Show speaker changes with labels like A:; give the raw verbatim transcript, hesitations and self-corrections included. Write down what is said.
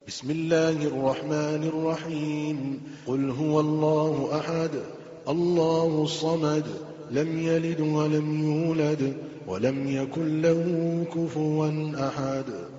A: بسم الله الرحمن الرحيم قل هو الله أحد الله الصمد لم يلد ولم يولد ولم يكن له كفوا أحد